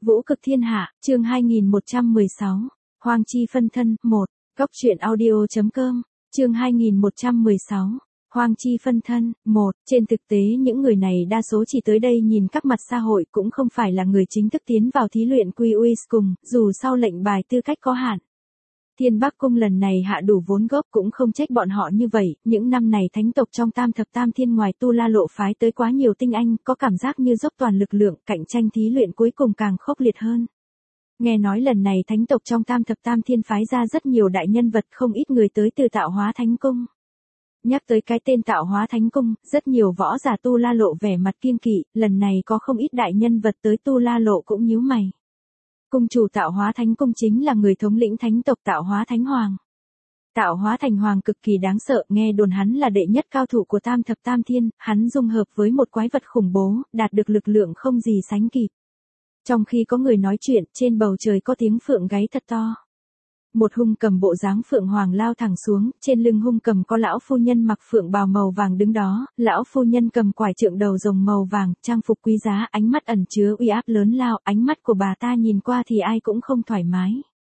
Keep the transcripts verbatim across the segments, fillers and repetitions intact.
Vũ cực thiên hạ, chương hai nghìn một trăm mười sáu. Hoang chi phân thân, một. Góc truyện audio.com, chương hai nghìn một trăm mười sáu. Hoang chi phân thân, một. Trên thực tế những người này đa số chỉ tới đây nhìn các mặt xã hội, cũng không phải là người chính thức tiến vào thí luyện quy uy cùng, dù sau lệnh bài tư cách có hạn. Thiên Bắc Cung lần này hạ đủ vốn gốc cũng không trách bọn họ như vậy, những năm này thánh tộc trong tam thập tam thiên ngoài Tu La Lộ phái tới quá nhiều tinh anh, có cảm giác như dốc toàn lực lượng, cạnh tranh thí luyện cuối cùng càng khốc liệt hơn. Nghe nói lần này thánh tộc trong tam thập tam thiên phái ra rất nhiều đại nhân vật, không ít người tới từ Tạo Hóa Thánh Cung. Nhắc tới cái tên Tạo Hóa Thánh Cung, rất nhiều võ giả Tu La Lộ vẻ mặt kiêng kỵ, lần này có không ít đại nhân vật tới Tu La Lộ cũng nhíu mày. Cung chủ Tạo Hóa Thánh Cung chính là người thống lĩnh thánh tộc Tạo Hóa Thánh Hoàng. Tạo Hóa Thành Hoàng cực kỳ đáng sợ, nghe đồn hắn là đệ nhất cao thủ của tam thập tam thiên, hắn dung hợp với một quái vật khủng bố, đạt được lực lượng không gì sánh kịp. Trong khi có người nói chuyện, trên bầu trời có tiếng phượng gáy thật to. Một hung cầm bộ dáng phượng hoàng lao thẳng xuống, trên lưng hung cầm có lão phu nhân mặc phượng bào màu vàng đứng đó, lão phu nhân cầm quải trượng đầu rồng màu vàng, trang phục quý giá, ánh mắt ẩn chứa uy áp lớn lao, ánh mắt của bà ta nhìn qua thì ai cũng không thoải mái.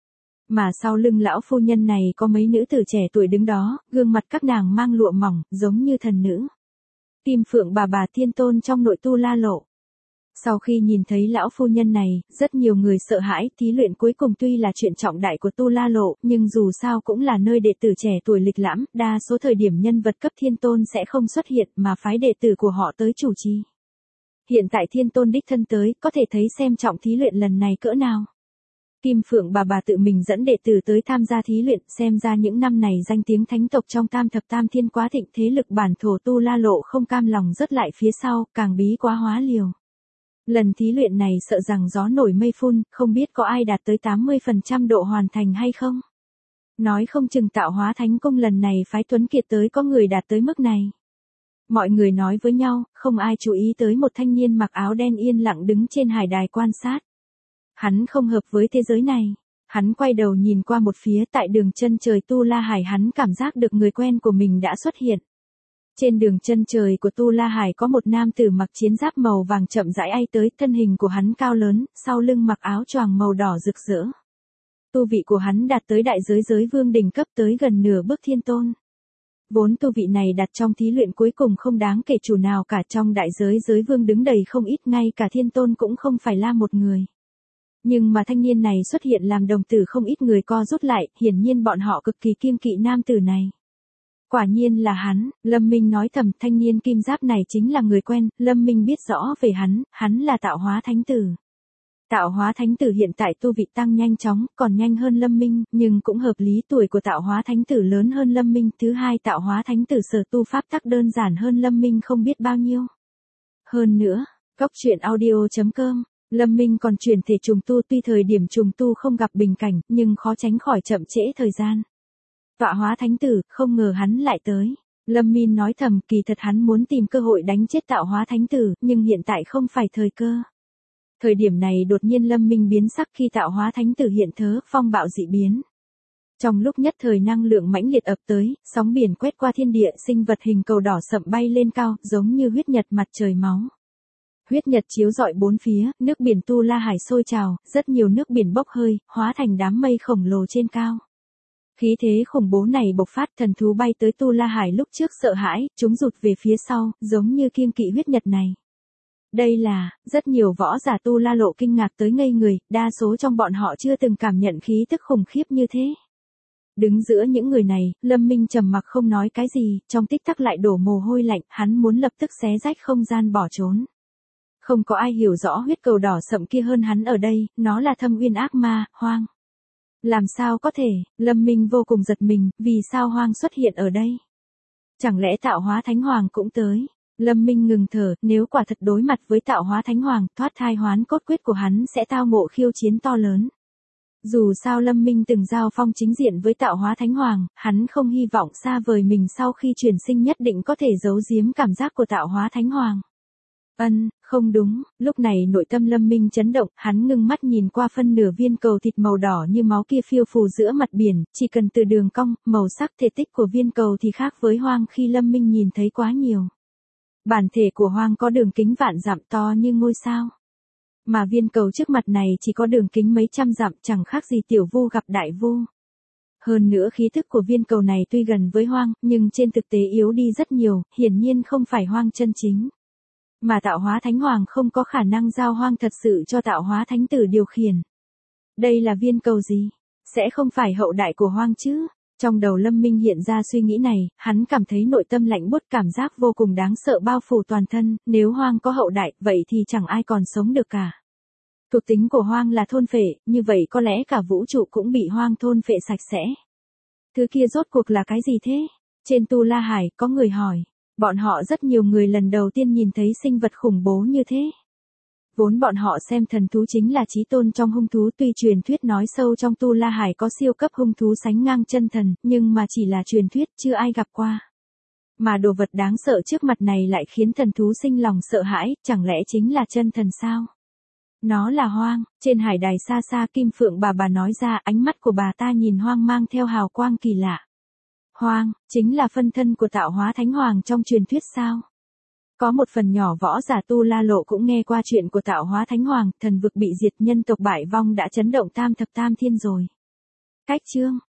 Mà sau lưng lão phu nhân này có mấy nữ tử trẻ tuổi đứng đó, gương mặt các nàng mang lụa mỏng, giống như thần nữ. Kim Phượng bà bà thiên tôn trong nội Tu La Lộ. Sau khi nhìn thấy lão phu nhân này, rất nhiều người sợ hãi, thí luyện cuối cùng tuy là chuyện trọng đại của Tu La Lộ, nhưng dù sao cũng là nơi đệ tử trẻ tuổi lịch lãm, đa số thời điểm nhân vật cấp thiên tôn sẽ không xuất hiện mà phái đệ tử của họ tới chủ trì. Hiện tại thiên tôn đích thân tới, có thể thấy xem trọng thí luyện lần này cỡ nào. Kim Phượng bà bà tự mình dẫn đệ tử tới tham gia thí luyện, xem ra những năm này danh tiếng thánh tộc trong tam thập tam thiên quá thịnh, thế lực bản thổ Tu La Lộ không cam lòng rớt lại phía sau, càng bí quá hóa liều. Lần thí luyện này sợ rằng gió nổi mây phun, không biết có ai đạt tới tám mươi phần trăm độ hoàn thành hay không. Nói không chừng Tạo Hóa Thánh Cung lần này phái Tuấn Kiệt tới có người đạt tới mức này. Mọi người nói với nhau, không ai chú ý tới một thanh niên mặc áo đen yên lặng đứng trên hải đài quan sát. Hắn không hợp với thế giới này. Hắn quay đầu nhìn qua một phía, tại đường chân trời Tu La Hải, hắn cảm giác được người quen của mình đã xuất hiện. Trên đường chân trời của Tu La Hải có một nam tử mặc chiến giáp màu vàng chậm rãi ai tới, thân hình của hắn cao lớn, sau lưng mặc áo choàng màu đỏ rực rỡ. Tu vị của hắn đạt tới đại giới giới vương đỉnh cấp, tới gần nửa bước thiên tôn. Vốn tu vị này đặt trong thí luyện cuối cùng không đáng kể chủ nào cả, trong đại giới giới vương đứng đầy không ít, ngay cả thiên tôn cũng không phải là một người. Nhưng mà thanh niên này xuất hiện làm đồng tử không ít người co rút lại, hiển nhiên bọn họ cực kỳ kiêng kỵ nam tử này. Quả nhiên là hắn, Lâm Minh nói thầm, thanh niên kim giáp này chính là người quen, Lâm Minh biết rõ về hắn, hắn là Tạo Hóa Thánh Tử. Tạo Hóa Thánh Tử hiện tại tu vị tăng nhanh chóng, còn nhanh hơn Lâm Minh, nhưng cũng hợp lý, tuổi của Tạo Hóa Thánh Tử lớn hơn Lâm Minh. Thứ hai, Tạo Hóa Thánh Tử sở tu pháp tắc đơn giản hơn Lâm Minh không biết bao nhiêu. Hơn nữa, góc truyện audio.com, Lâm Minh còn chuyển thể trùng tu, tuy thời điểm trùng tu không gặp bình cảnh, nhưng khó tránh khỏi chậm trễ thời gian. Tạo Hóa Thánh Tử, không ngờ hắn lại tới. Lâm Minh nói thầm, kỳ thật hắn muốn tìm cơ hội đánh chết Tạo Hóa Thánh Tử, nhưng hiện tại không phải thời cơ. Thời điểm này đột nhiên Lâm Minh biến sắc khi Tạo Hóa Thánh Tử hiện thớ, phong bạo dị biến. Trong lúc nhất thời năng lượng mãnh liệt ập tới, sóng biển quét qua thiên địa, sinh vật hình cầu đỏ sậm bay lên cao, giống như huyết nhật mặt trời máu. Huyết nhật chiếu rọi bốn phía, nước biển Tu La Hải sôi trào, rất nhiều nước biển bốc hơi, hóa thành đám mây khổng lồ trên cao. Khí thế khủng bố này bộc phát, thần thú bay tới Tu La Hải lúc trước sợ hãi, chúng rụt về phía sau, giống như kiêng kỵ huyết nhật này. Đây là, rất nhiều võ giả Tu La Lộ kinh ngạc tới ngây người, đa số trong bọn họ chưa từng cảm nhận khí tức khủng khiếp như thế. Đứng giữa những người này, Lâm Minh trầm mặc không nói cái gì, trong tích tắc lại đổ mồ hôi lạnh, hắn muốn lập tức xé rách không gian bỏ trốn. Không có ai hiểu rõ huyết cầu đỏ sậm kia hơn hắn ở đây, nó là Thâm Uyên ác ma, Hoang. Làm sao có thể, Lâm Minh vô cùng giật mình, vì sao Hoang xuất hiện ở đây? Chẳng lẽ Tạo Hóa Thánh Hoàng cũng tới? Lâm Minh ngừng thở, nếu quả thật đối mặt với Tạo Hóa Thánh Hoàng, thoát thai hoán cốt quyết của hắn sẽ tao ngộ khiêu chiến to lớn. Dù sao Lâm Minh từng giao phong chính diện với Tạo Hóa Thánh Hoàng, hắn không hy vọng xa vời mình sau khi chuyển sinh nhất định có thể giấu giếm cảm giác của Tạo Hóa Thánh Hoàng. Ân, không đúng, lúc này nội tâm Lâm Minh chấn động, hắn ngưng mắt nhìn qua phân nửa viên cầu thịt màu đỏ như máu kia phiêu phù giữa mặt biển, chỉ cần từ đường cong, màu sắc thể tích của viên cầu thì khác với Hoang khi Lâm Minh nhìn thấy quá nhiều. Bản thể của Hoang có đường kính vạn dặm to như ngôi sao. Mà viên cầu trước mặt này chỉ có đường kính mấy trăm dặm, chẳng khác gì tiểu vu gặp đại vu. Hơn nữa khí thức của viên cầu này tuy gần với hoang, nhưng trên thực tế yếu đi rất nhiều, hiển nhiên không phải hoang chân chính. Mà tạo hóa thánh hoàng không có khả năng giao hoang thật sự cho tạo hóa thánh tử điều khiển. Đây là viên cầu gì? Sẽ không phải hậu đại của hoang chứ? Trong đầu Lâm Minh hiện ra suy nghĩ này, hắn cảm thấy nội tâm lạnh buốt, cảm giác vô cùng đáng sợ bao phủ toàn thân, nếu hoang có hậu đại, vậy thì chẳng ai còn sống được cả. Thuộc tính của hoang là thôn phệ, như vậy có lẽ cả vũ trụ cũng bị hoang thôn phệ sạch sẽ. Thứ kia rốt cuộc là cái gì thế? Trên Tu La Hải, có người hỏi. Bọn họ rất nhiều người lần đầu tiên nhìn thấy sinh vật khủng bố như thế. Vốn bọn họ xem thần thú chính là chí tôn trong hung thú, tuy truyền thuyết nói sâu trong Tu La Hải có siêu cấp hung thú sánh ngang chân thần, nhưng mà chỉ là truyền thuyết, chưa ai gặp qua. Mà đồ vật đáng sợ trước mặt này lại khiến thần thú sinh lòng sợ hãi, chẳng lẽ chính là chân thần sao? Nó là hoang. Trên hải đài xa xa Kim Phượng bà bà nói ra, ánh mắt của bà ta nhìn hoang mang theo hào quang kỳ lạ. Hoang, chính là phân thân của tạo hóa thánh hoàng trong truyền thuyết sao? Có một phần nhỏ võ giả Tu La Lộ cũng nghe qua chuyện của tạo hóa thánh hoàng, thần vực bị diệt, nhân tộc bại vong đã chấn động tam thập tam thiên rồi. Cách chương,